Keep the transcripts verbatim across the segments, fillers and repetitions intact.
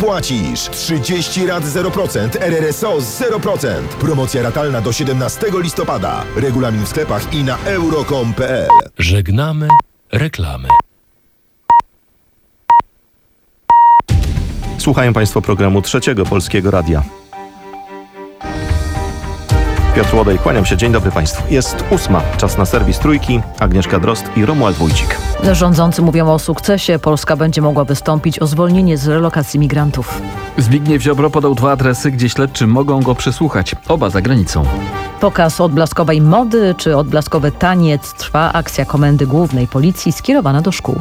płacisz. trzydzieści rat zero procent, R R S O zero procent. Promocja ratalna do siedemnastego listopada. Regulamin w sklepach i na euro kropka com kropka p l. Żegnamy reklamy. Słuchają Państwo programu Trzeciego Polskiego Radia. Piotr Łodej, kłaniam się. Dzień dobry Państwu. Jest ósma. Czas na serwis Trójki. Agnieszka Drozd i Romuald Wójcik. Rządzący mówią o sukcesie. Polska będzie mogła wystąpić o zwolnienie z relokacji migrantów. Zbigniew Ziobro podał dwa adresy, gdzie śledczy mogą go przesłuchać. Oba za granicą. Pokaz odblaskowej mody czy odblaskowy taniec trwa. Akcja Komendy Głównej Policji skierowana do szkół.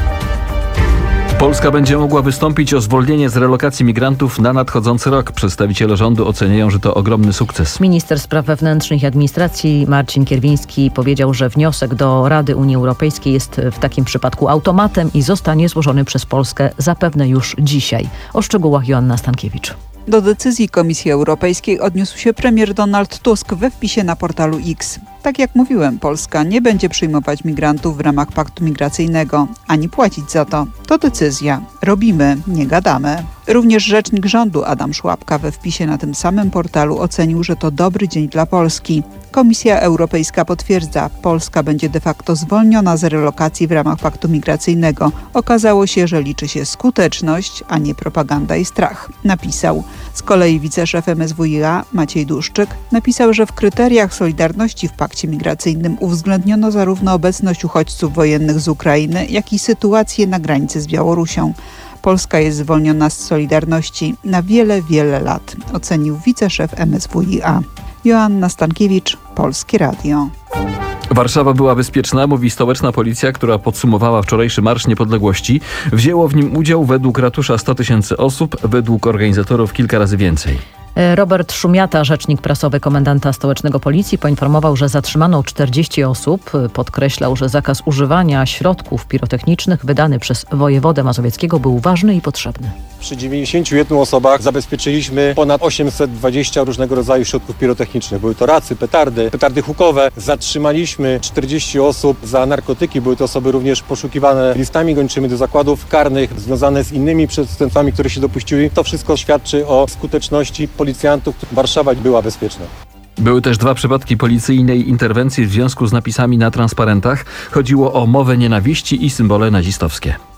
Polska będzie mogła wystąpić o zwolnienie z relokacji migrantów na nadchodzący rok. Przedstawiciele rządu oceniają, że to ogromny sukces. Minister Spraw Wewnętrznych i Administracji Marcin Kierwiński powiedział, że wniosek do Rady Unii Europejskiej jest w takim przypadku automatem i zostanie złożony przez Polskę zapewne już dzisiaj. O szczegółach Joanna Stankiewicz. Do decyzji Komisji Europejskiej odniósł się premier Donald Tusk we wpisie na portalu X. Tak jak mówiłem, Polska nie będzie przyjmować migrantów w ramach paktu migracyjnego, ani płacić za to. To decyzja. Robimy, nie gadamy. Również rzecznik rządu Adam Szłapka we wpisie na tym samym portalu ocenił, że to dobry dzień dla Polski. Komisja Europejska potwierdza, Polska będzie de facto zwolniona z relokacji w ramach paktu migracyjnego. Okazało się, że liczy się skuteczność, a nie propaganda i strach, napisał. Z kolei wiceszef M S W i A Maciej Duszczyk napisał, że w kryteriach solidarności w pakcie migracyjnym uwzględniono zarówno obecność uchodźców wojennych z Ukrainy, jak i sytuację na granicy z Białorusią. Polska jest zwolniona z Solidarności na wiele, wiele lat, ocenił wiceszef M S W i A. Joanna Stankiewicz, Polskie Radio. Warszawa była bezpieczna, mówi stołeczna policja, która podsumowała wczorajszy Marsz Niepodległości. Wzięło w nim udział według ratusza sto tysięcy osób, według organizatorów kilka razy więcej. Robert Szumiata, rzecznik prasowy komendanta stołecznego policji, poinformował, że zatrzymano czterdzieści osób. Podkreślał, że zakaz używania środków pirotechnicznych wydany przez wojewodę mazowieckiego był ważny i potrzebny. Przy dziewięćdziesięciu jednych osobach zabezpieczyliśmy ponad osiemset dwadzieścia różnego rodzaju środków pirotechnicznych. Były to racy, petardy, petardy hukowe. Zatrzymaliśmy czterdzieści osób za narkotyki. Były to osoby również poszukiwane listami gończymi do zakładów karnych, związane z innymi przestępstwami, które się dopuściły. To wszystko świadczy o skuteczności policjantów. Warszawa była bezpieczna. Były też dwa przypadki policyjnej interwencji w związku z napisami na transparentach. Chodziło o mowę nienawiści i symbole nazistowskie.